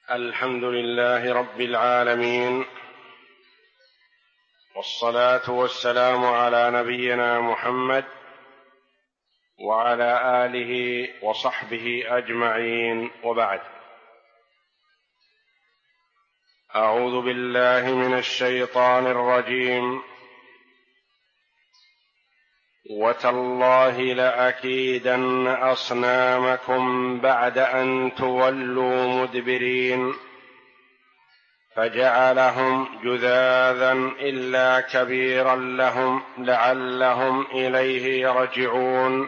الحمد لله رب العالمين، والصلاة والسلام على نبينا محمد وعلى آله وصحبه أجمعين، وبعد. أعوذ بالله من الشيطان الرجيم. وتالله لأكيدن أصنامكم بعد أن تولوا مدبرين فجعلهم جذاذا إلا كبيرا لهم لعلهم إليه يرجعون.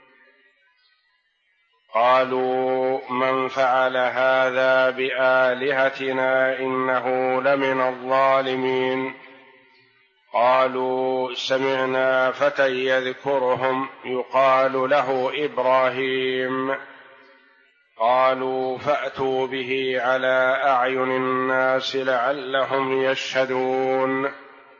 قالوا من فعل هذا بآلهتنا إنه لمن الظالمين. قالوا سمعنا فتى يذكرهم يقال له إبراهيم. قالوا فأتوا به على أعين الناس لعلهم يشهدون.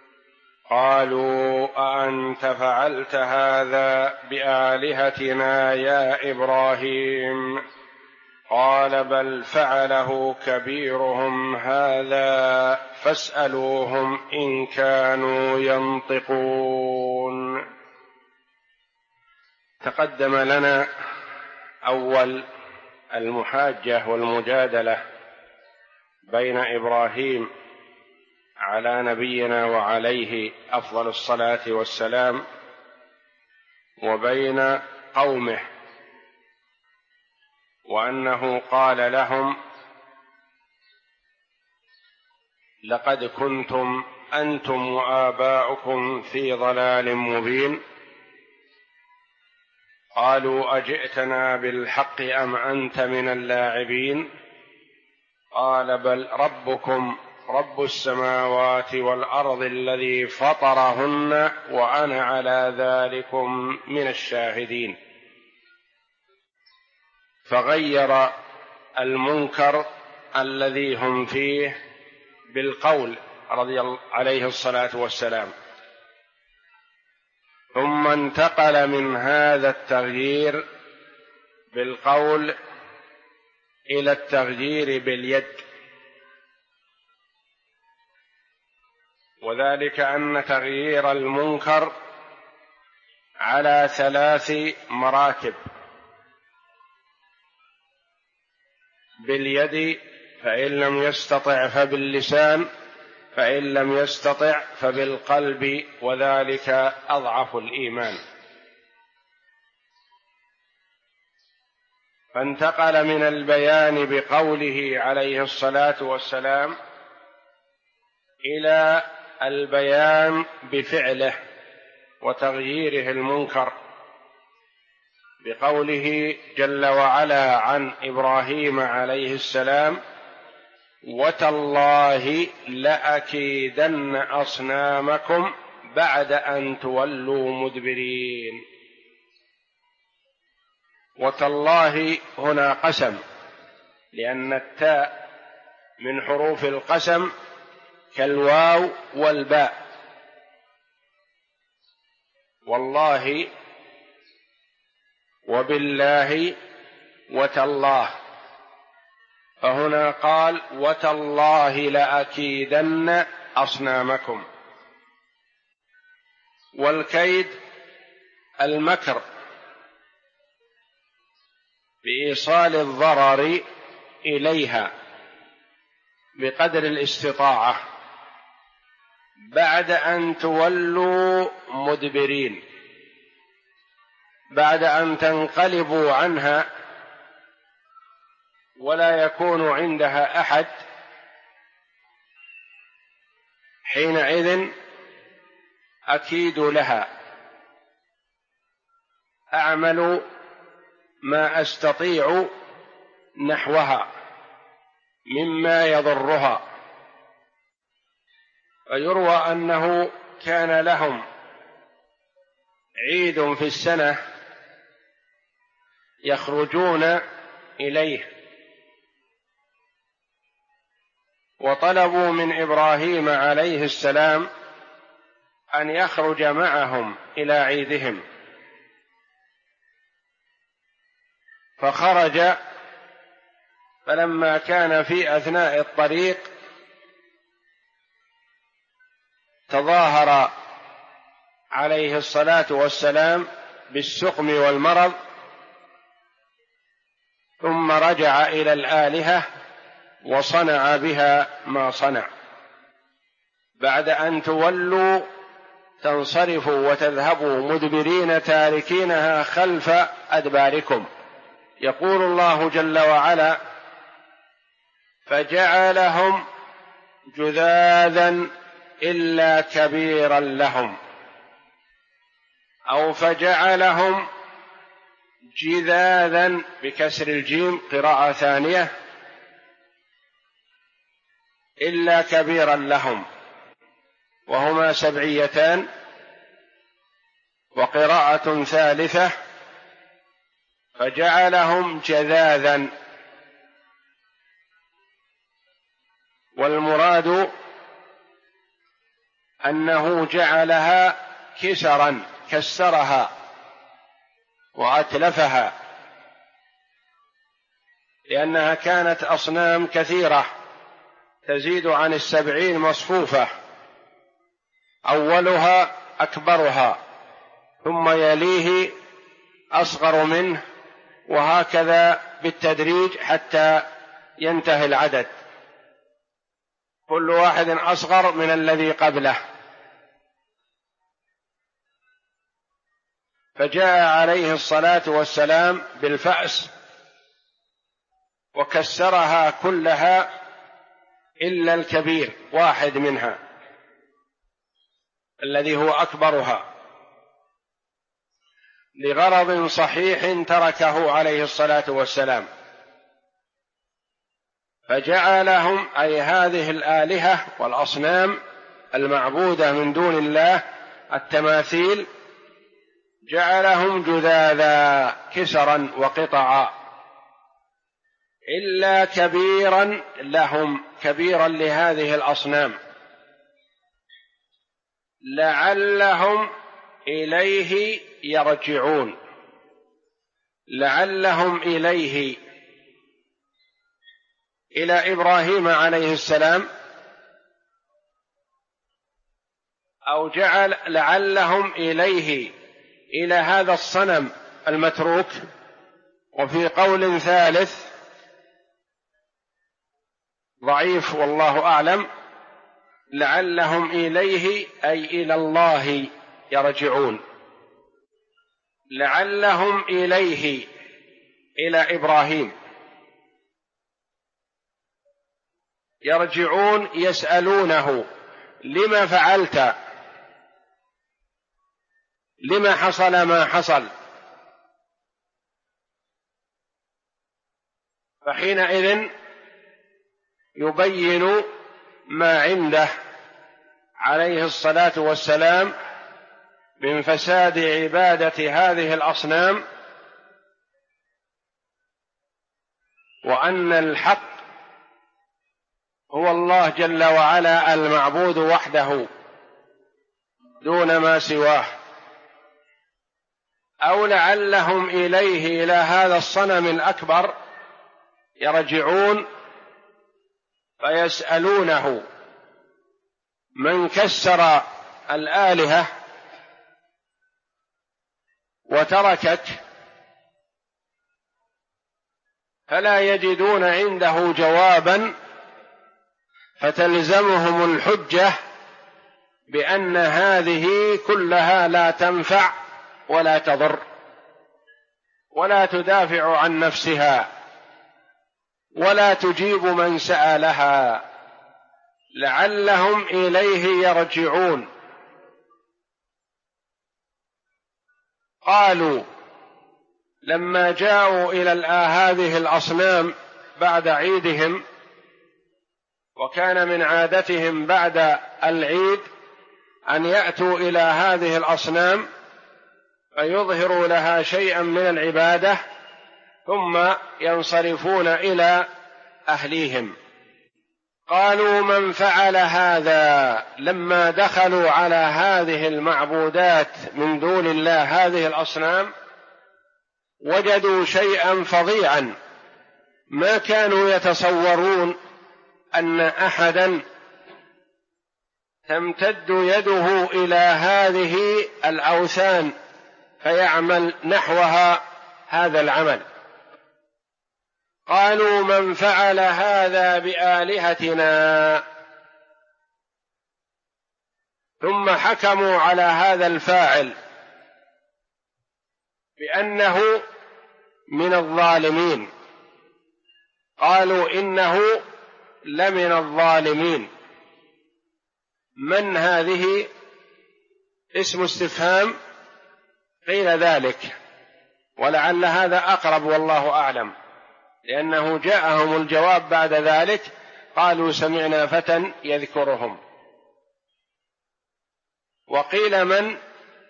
قالوا أأنت فعلت هذا بآلهتنا يا إبراهيم؟ قال بل فعله كبيرهم هذا فاسألوهم إن كانوا ينطقون. تقدم لنا أول المحاجة والمجادلة بين إبراهيم على نبينا وعليه أفضل الصلاة والسلام وبين قومه، وأنه قال لهم لقد كنتم أنتم وآباؤكم في ضلال مبين. قالوا أجئتنا بالحق أم أنت من اللاعبين؟ قال بل ربكم رب السماوات والأرض الذي فطرهن وأنا على ذلكم من الشاهدين. فغير المنكر الذي هم فيه بالقول عليه الصلاة والسلام، ثم انتقل من هذا التغيير بالقول إلى التغيير باليد، وذلك أن تغيير المنكر على 3 مراتب: باليد، فإن لم يستطع فباللسان، فإن لم يستطع فبالقلب، وذلك أضعف الإيمان. فانتقل من البيان بقوله عليه الصلاة والسلام إلى البيان بفعله وتغييره المنكر بقوله جل وعلا عن إبراهيم عليه السلام: وتالله لأكيدن أصنامكم بعد أن تولوا مدبرين. وتالله هنا قسم، لأن التاء من حروف القسم كالواو والباء. والله وبالله وتالله، فهنا قال وتالله لأكيدن أصنامكم. والكيد المكر بإيصال الضرر إليها بقدر الاستطاعة بعد أن تولوا مدبرين، بعد أن تنقلبوا عنها ولا يكون عندها أحد، حينئذ أكيد لها، أعمل ما أستطيع نحوها مما يضرها. ويروى أنه كان لهم عيد في السنة يخرجون إليه، وطلبوا من إبراهيم عليه السلام أن يخرج معهم إلى عيدهم، فخرج فلما كان في أثناء الطريق تظاهر عليه الصلاة والسلام بالسقم والمرض، ثم رجع إلى الآلهة وصنع بها ما صنع. بعد أن تولوا تنصرفوا وتذهبوا مدبرين تاركينها خلف أدباركم. يقول الله جل وعلا: فجعلهم جذاذا إلا كبيرا لهم، أو فجعلهم جذاذا بكسر الجيم، قراءة ثانية، إلا كبيرا لهم، وهما سبعيتان. وقراءة ثالثة: فجعلهم جذاذا، والمراد أنه جعلها كسرا، كسرها وأتلفها، لأنها كانت أصنام كثيرة تزيد عن 70 مصفوفة، أولها أكبرها، ثم يليه أصغر منه، وهكذا بالتدريج حتى ينتهي العدد، كل واحد أصغر من الذي قبله. فجاء عليه الصلاة والسلام بالفأس وكسرها كلها إلا الكبير، واحد منها الذي هو أكبرها، لغرض صحيح تركه عليه الصلاة والسلام. فجعلهم، أي هذه الآلهة والأصنام المعبودة من دون الله، التماثيل، جعلهم جذاذا، كسرا وقطعا، إلا كبيرا لهم، كبيرا لهذه الأصنام، لعلهم إليه يرجعون. لعلهم إليه، إلى إبراهيم عليه السلام، أو جعل لعلهم إليه، إلى هذا الصنم المتروك. وفي قول ثالث ضعيف والله أعلم: لعلهم إليه أي إلى الله يرجعون. لعلهم إليه، إلى إبراهيم يرجعون، يسألونه: لما فعلت؟ لما حصل ما حصل؟ فحينئذ يبين ما عنده عليه الصلاة والسلام من فساد عبادة هذه الأصنام، وأن الحق هو الله جل وعلا المعبود وحده دون ما سواه. أو لعلهم إليه، إلى هذا الصنم الأكبر يرجعون فيسألونه: من كسر الآلهة وتركك؟ فلا يجدون عنده جوابا، فتلزمهم الحجة بأن هذه كلها لا تنفع ولا تضر ولا تدافع عن نفسها ولا تجيب من سألها. لعلهم إليه يرجعون. قالوا لما جاءوا إلى هذه الأصنام بعد عيدهم، وكان من عادتهم بعد العيد أن يأتوا إلى هذه الأصنام فيظهروا لها شيئا من العبادة ثم ينصرفون إلى أهليهم. قالوا: من فعل هذا؟ لما دخلوا على هذه المعبودات من دون الله، هذه الأصنام، وجدوا شيئا فظيعا ما كانوا يتصورون أن أحدا تمتد يده إلى هذه الأوثان فيعمل نحوها هذا العمل. قالوا من فعل هذا بآلهتنا، ثم حكموا على هذا الفاعل بأنه من الظالمين، قالوا إنه لمن الظالمين. من هذه؟ اسم استفهام، قيل ذلك، ولعل هذا أقرب والله أعلم، لأنه جاءهم الجواب بعد ذلك، قالوا سمعنا فتى يذكرهم. وقيل من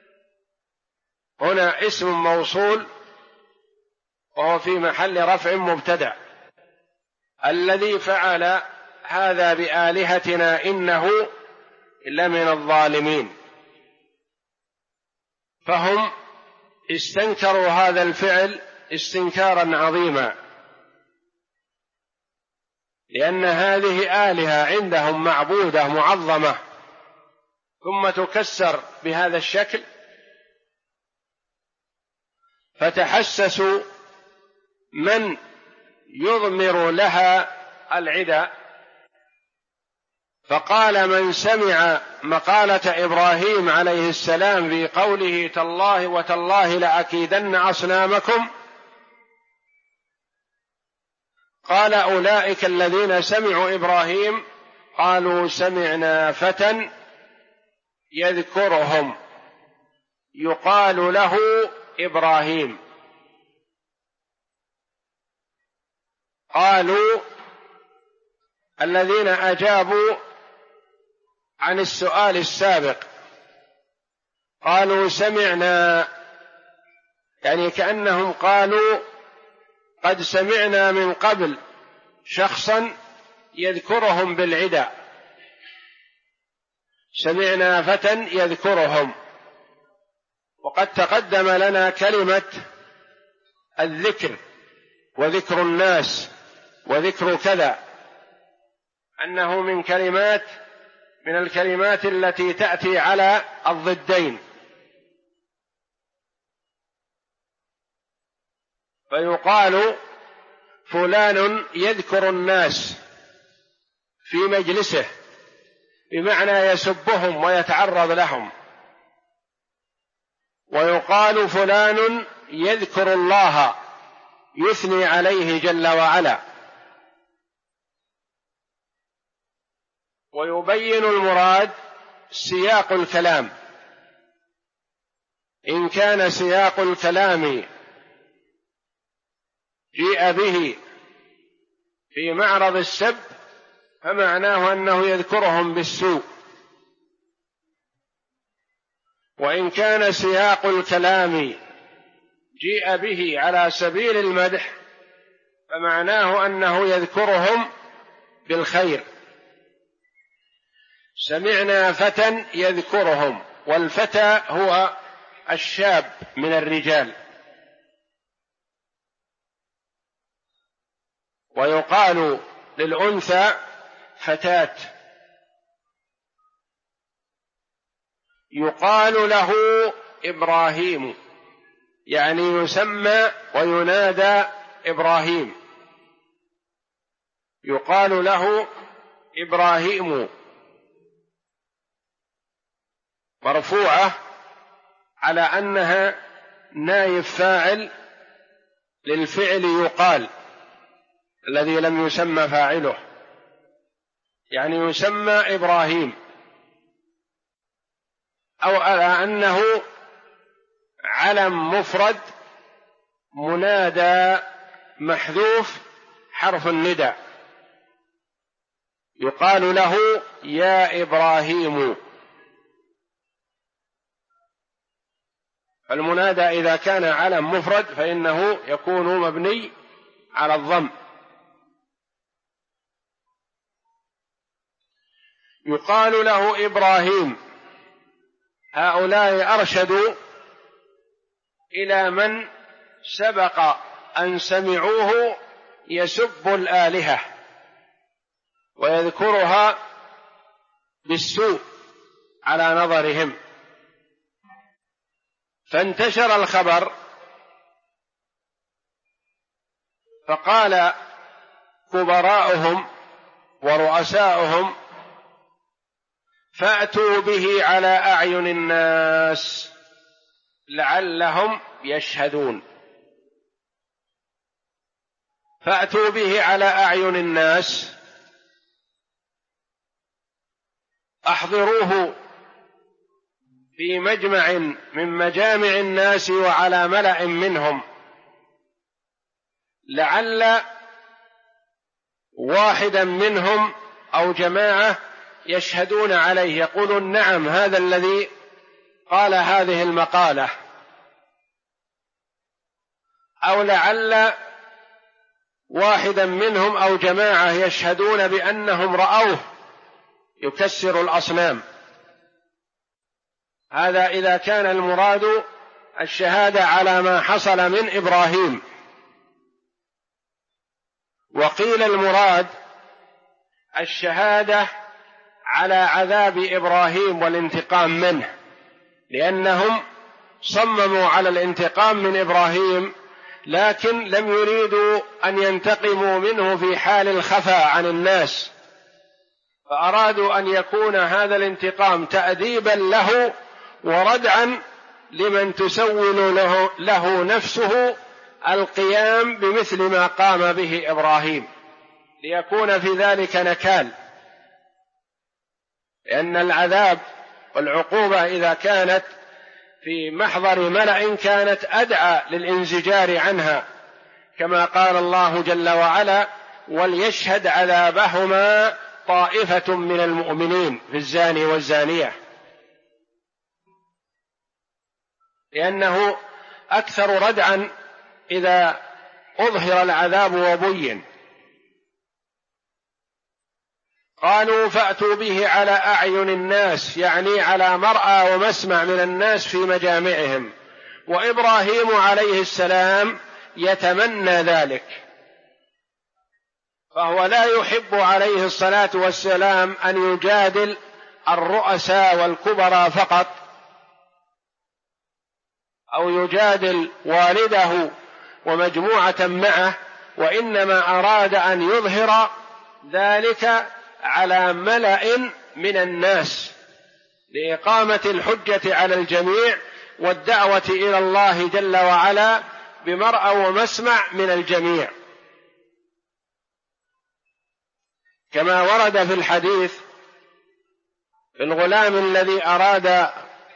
هنا اسم موصول وهو في محل رفع مبتدأ، الذي فعل هذا بآلهتنا إنه لمن الظالمين. فهم استنكروا هذا الفعل استنكارا عظيما، لأن هذه آلهة عندهم معبودة معظمة، ثم تكسر بهذا الشكل. فتحسسوا من يضمر لها العدا، فقال من سمع مقالة إبراهيم عليه السلام في قوله تالله وتالله لأكيدن أصنامكم، قال أولئك الذين سمعوا إبراهيم قالوا سمعنا فتى يذكرهم يقال له إبراهيم. قالوا الذين أجابوا عن السؤال السابق قالوا سمعنا، يعني كأنهم قالوا قد سمعنا من قبل شخصا يذكرهم بالعدا، سمعنا فتى يذكرهم. وقد تقدم لنا كلمة الذكر وذكر الناس وذكر كذا، أنه من الكلمات التي تأتي على الضدين. فيقال فلان يذكر الناس في مجلسه، بمعنى يسبهم ويتعرض لهم. ويقال فلان يذكر الله يثني عليه جل وعلا. ويبين المراد سياق الكلام، إن كان سياق الكلام جيء به في معرض السب فمعناه أنه يذكرهم بالسوء، وإن كان سياق الكلام جيء به على سبيل المدح فمعناه أنه يذكرهم بالخير. سمعنا فتى يذكرهم، والفتى هو الشاب من الرجال. ويقال للأنثى فتاة. يقال له إبراهيم، يعني يسمى وينادى إبراهيم، يقال له إبراهيم، مرفوعة على أنها نائب فاعل للفعل يقال الذي لم يسمى فاعله، يعني يسمى إبراهيم، أو على أنه علم مفرد منادى محذوف حرف الندى، يقال له يا إبراهيم. المنادى إذا كان علم مفرد فإنه يكون مبني على الضم. يقال له إبراهيم. هؤلاء أرشدوا إلى من سبق أن سمعوه يسب الآلهة ويذكرها بالسوء على نظرهم، فانتشر الخبر، فقال كبراؤهم ورؤساؤهم: فأتوا به على أعين الناس لعلهم يشهدون. فأتوا به على أعين الناس، أحضروه في مجمع من مجامع الناس وعلى ملأ منهم، لعل واحدا منهم أو جماعة يشهدون عليه، يقولون: نعم، هذا الذي قال هذه المقالة. أو لعل واحدا منهم أو جماعة يشهدون بأنهم رأوه يكسر الأصنام. هذا إذا كان المراد الشهادة على ما حصل من إبراهيم. وقيل المراد الشهادة على عذاب إبراهيم والانتقام منه، لأنهم صمموا على الانتقام من إبراهيم، لكن لم يريدوا أن ينتقموا منه في حال الخفاء عن الناس، فأرادوا أن يكون هذا الانتقام تأديبا له وردعا لمن تسول له نفسه القيام بمثل ما قام به إبراهيم، ليكون في ذلك نكال. لأن العذاب والعقوبة إذا كانت في محضر ملأ كانت أدعى للانزجار عنها، كما قال الله جل وعلا: وليشهد عذابهما طائفة من المؤمنين في الزاني والزانية، لأنه أكثر ردعا إذا أظهر العذاب وبين. قالوا: فأتوا به على أعين الناس، يعني على مرأى ومسمع من الناس في مجامعهم، وإبراهيم عليه السلام يتمنى ذلك، فهو لا يحب عليه الصلاة والسلام أن يجادل الرؤساء والكبراء فقط، أو يجادل والده ومجموعة معه، وإنما أراد أن يظهر ذلك على ملأ من الناس لإقامة الحجة على الجميع والدعوة إلى الله جل وعلا بمرأى ومسمع من الجميع، كما ورد في الحديث الغلام الذي أراد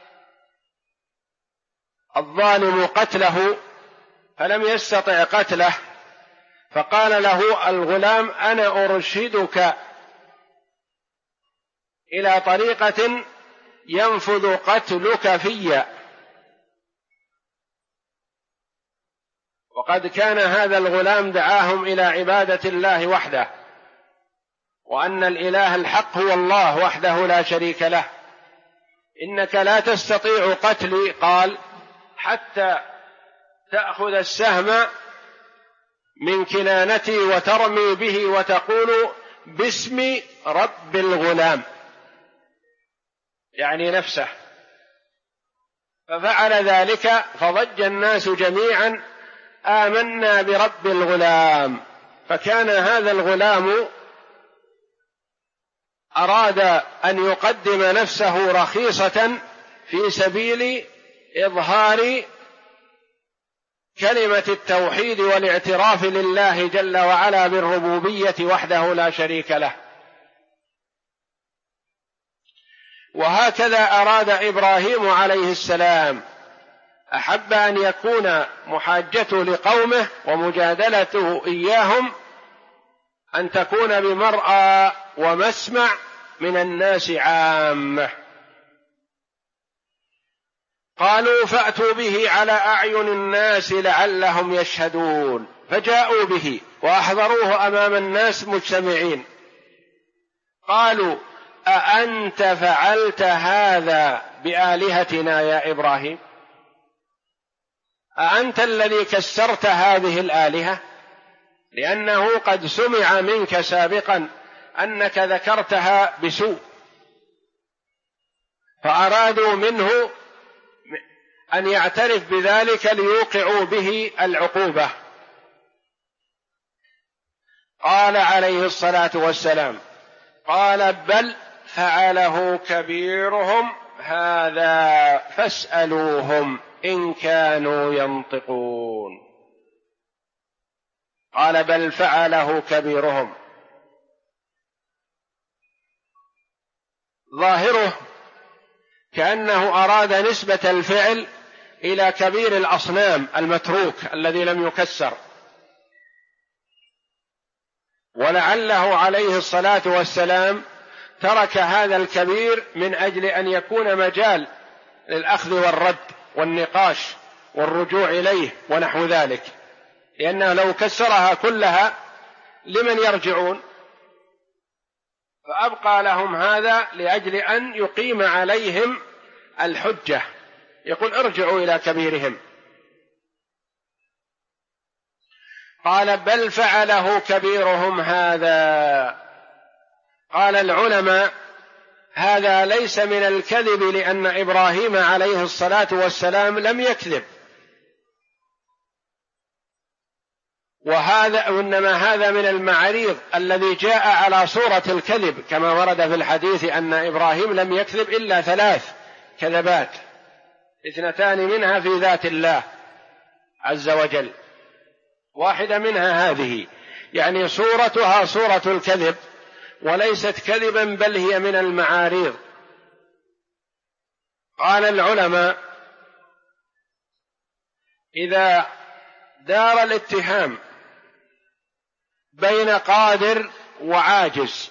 الظالم قتله فلم يستطع قتله، فقال له الغلام: أنا أرشدك إلى طريقة ينفذ قتلك في. وقد كان هذا الغلام دعاهم إلى عبادة الله وحده، وأن الإله الحق هو الله وحده لا شريك له. إنك لا تستطيع قتلي، قال، حتى تأخذ السهم من كنانتي وترمي به وتقول باسم رب الغلام، يعني نفسه. ففعل ذلك فضج الناس جميعا: آمنا برب الغلام. فكان هذا الغلام أراد أن يقدم نفسه رخيصة في سبيل إظهار كلمة التوحيد والاعتراف لله جل وعلا بالربوبية وحده لا شريك له. وهكذا أراد إبراهيم عليه السلام، أحب أن يكون محاجته لقومه ومجادلته إياهم أن تكون بمرأى ومسمع من الناس عامة. قالوا: فأتوا به على أعين الناس لعلهم يشهدون. فجاءوا به وأحضروه أمام الناس مجتمعين. قالوا: أأنت فعلت هذا بآلهتنا يا إبراهيم؟ أأنت الذي كسرت هذه الآلهة؟ لأنه قد سمع منك سابقا أنك ذكرتها بسوء، فأرادوا منه أن يعترف بذلك ليوقعوا به العقوبة. قال عليه الصلاة والسلام: قال بل فعله كبيرهم هذا فاسألوهم إن كانوا ينطقون. قال بل فعله كبيرهم، ظاهره كأنه أراد نسبة الفعل إلى كبير الأصنام المتروك الذي لم يكسر، ولعله عليه الصلاة والسلام ترك هذا الكبير من أجل أن يكون مجال للأخذ والرد والنقاش والرجوع إليه ونحو ذلك، لأنه لو كسرها كلها لمن يرجعون؟ فأبقى لهم هذا لأجل أن يقيم عليهم الحجة، يقول ارجعوا إلى كبيرهم. قال بل فعله كبيرهم هذا. قال العلماء هذا ليس من الكذب، لأن إبراهيم عليه الصلاة والسلام لم يكذب، وإنما هذا من المعاريض الذي جاء على صورة الكذب، كما ورد في الحديث أن إبراهيم لم يكذب إلا 3 كذبات، 2 منها في ذات الله عز وجل، واحدة منها هذه، يعني صورتها صورة الكذب وليست كذبا بل هي من المعاريض. قال العلماء إذا دار الاتهام بين قادر وعاجز،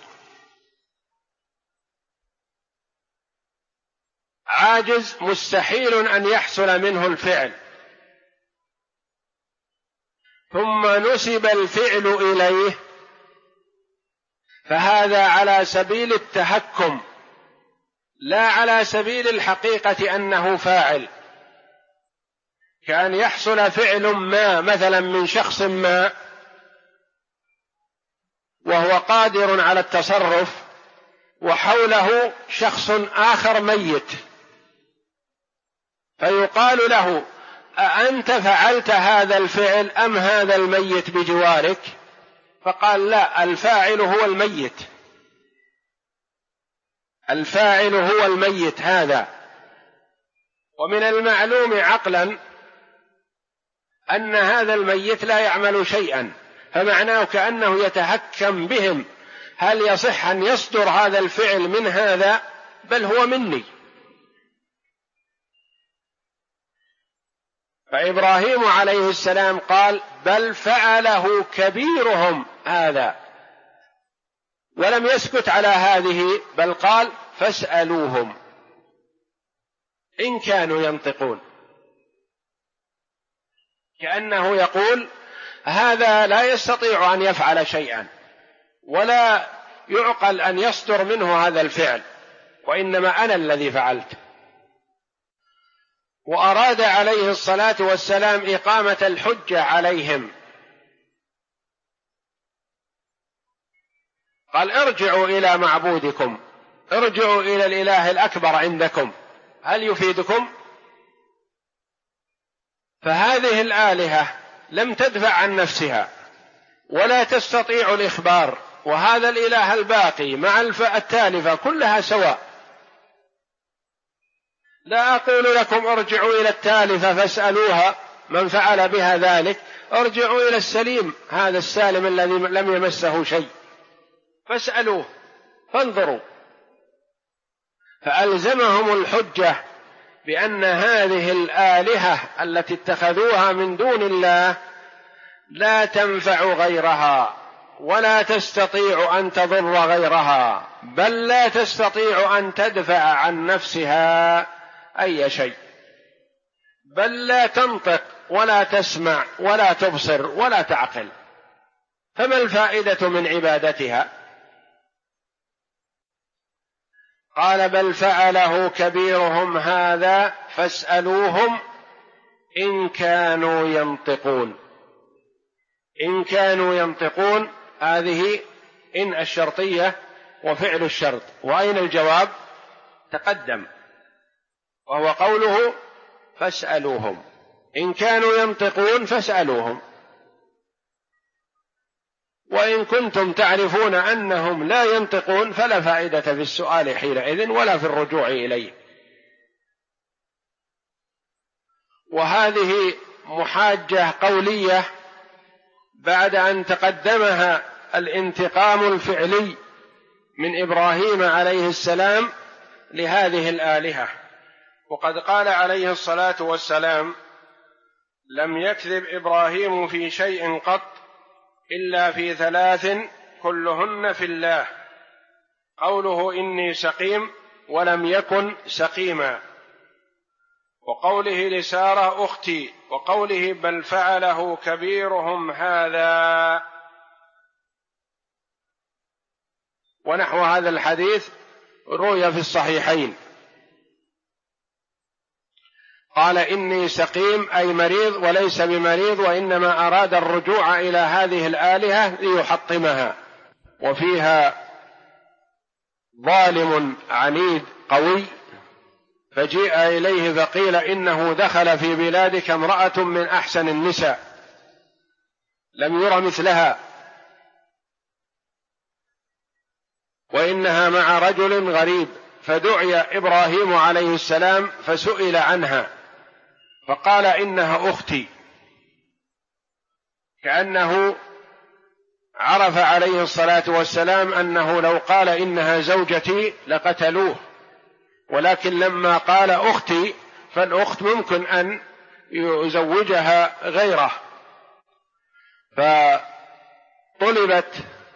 عاجز مستحيل أن يحصل منه الفعل، ثم نسب الفعل إليه، فهذا على سبيل التهكم لا على سبيل الحقيقة أنه فاعل. كأن يحصل فعل ما مثلا من شخص ما وهو قادر على التصرف، وحوله شخص آخر ميت، فيقال له أأنت فعلت هذا الفعل أم هذا الميت بجوارك؟ فقال لا، الفاعل هو الميت، الفاعل هو الميت هذا. ومن المعلوم عقلا أن هذا الميت لا يعمل شيئا، فمعناه كأنه يتحكم بهم، هل يصح أن يصدر هذا الفعل من هذا؟ بل هو مني. فإبراهيم عليه السلام قال بل فعله كبيرهم هذا، ولم يسكت على هذه، بل قال فاسألوهم إن كانوا ينطقون، كأنه يقول هذا لا يستطيع أن يفعل شيئا ولا يعقل أن يصدر منه هذا الفعل، وإنما أنا الذي فعلت. وأراد عليه الصلاة والسلام إقامة الحجة عليهم، قال ارجعوا إلى معبودكم، ارجعوا إلى الإله الأكبر عندكم، هل يفيدكم؟ فهذه الآلهة لم تدفع عن نفسها ولا تستطيع الإخبار، وهذا الإله الباقي مع التالفة كلها سواء. لا أقول لكم ارجعوا إلى التالفة فاسألوها من فعل بها ذلك، ارجعوا إلى السليم، هذا السالم الذي لم يمسه شيء، فاسألوه فانظروا. فألزمهم الحجة بأن هذه الآلهة التي اتخذوها من دون الله لا تنفع غيرها ولا تستطيع أن تضر غيرها، بل لا تستطيع أن تدفع عن نفسها أي شيء، بل لا تنطق ولا تسمع ولا تبصر ولا تعقل، فما الفائدة من عبادتها؟ قال بل فعله كبيرهم هذا فاسألوهم إن كانوا ينطقون. إن كانوا ينطقون، هذه إن الشرطية وفعل الشرط. وأين الجواب؟ تقدم، وهو قوله فاسألوهم. إن كانوا ينطقون فاسألوهم، وإن كنتم تعرفون أنهم لا ينطقون فلا فائدة في السؤال حينئذ ولا في الرجوع إليه. وهذه محاجة قولية بعد أن تقدمها الانتقام الفعلي من إبراهيم عليه السلام لهذه الآلهة. وقد قال عليه الصلاة والسلام: لم يكذب إبراهيم في شيء قط إلا في 3 كلهن في الله: قوله إني سقيم ولم يكن سقيما، وقوله لسارة أختي، وقوله بل فعله كبيرهم هذا. ونحو هذا الحديث روي في الصحيحين. قال إني سقيم أي مريض وليس بمريض، وإنما أراد الرجوع إلى هذه الآلهة ليحطمها. وفيها ظالم عنيد قوي، فجيء إليه فقيل إنه دخل في بلادك امرأة من أحسن النساء لم ير مثلها، وإنها مع رجل غريب، فدعي إبراهيم عليه السلام فسئل عنها فقال إنها أختي، كأنه عرف عليه الصلاة والسلام أنه لو قال إنها زوجتي لقتلوه، ولكن لما قال أختي فالأخت ممكن أن يزوجها غيره، فطلبت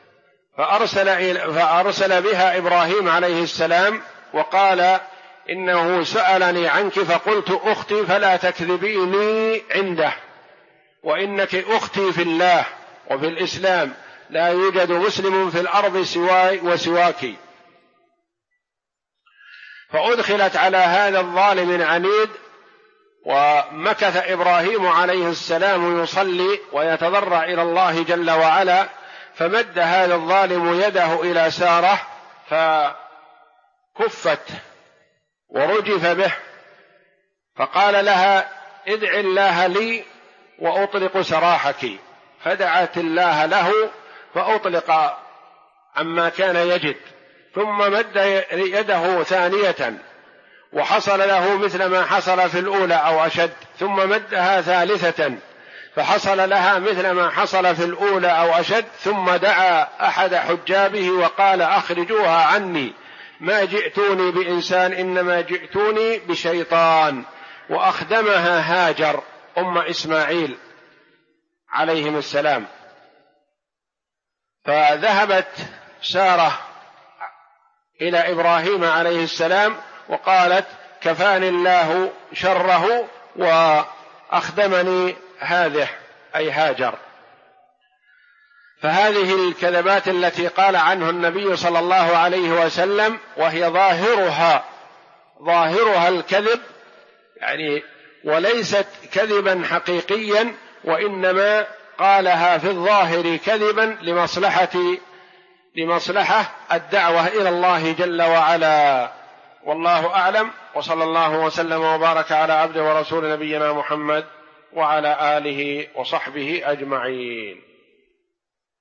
فأرسل بها إبراهيم عليه السلام وقال إنه سألني عنك فقلت أختي فلا تكذبيني عنده، وإنك أختي في الله وفي الإسلام، لا يوجد مسلم في الأرض سواي وسواك. فأدخلت على هذا الظالم العنيد، ومكث إبراهيم عليه السلام يصلي ويتضرع إلى الله جل وعلا، فمد هذا الظالم يده إلى سارة فكفت ورجف به، فقال لها ادع الله لي وأطلق سراحك، فدعت الله له فأطلق عما كان يجد، ثم مد يده ثانية وحصل له مثل ما حصل في الأولى أو أشد، ثم مدها ثالثة فحصل لها مثل ما حصل في الأولى أو أشد، ثم دعا أحد حجابه وقال أخرجوها عني، ما جئتوني بإنسان إنما جئتوني بشيطان. وأخدمها هاجر أم إسماعيل عليهم السلام. فذهبت سارة إلى إبراهيم عليه السلام وقالت كفاني الله شره وأخدمني هذه أي هاجر. فهذه الكذبات التي قال عنه النبي صلى الله عليه وسلم وهي ظاهرها الكذب، يعني وليست كذبا حقيقيا، وإنما قالها في الظاهر كذبا لمصلحة الدعوة إلى الله جل وعلا. والله أعلم، وصلى الله وسلم وبارك على عبده ورسول نبينا محمد وعلى آله وصحبه أجمعين.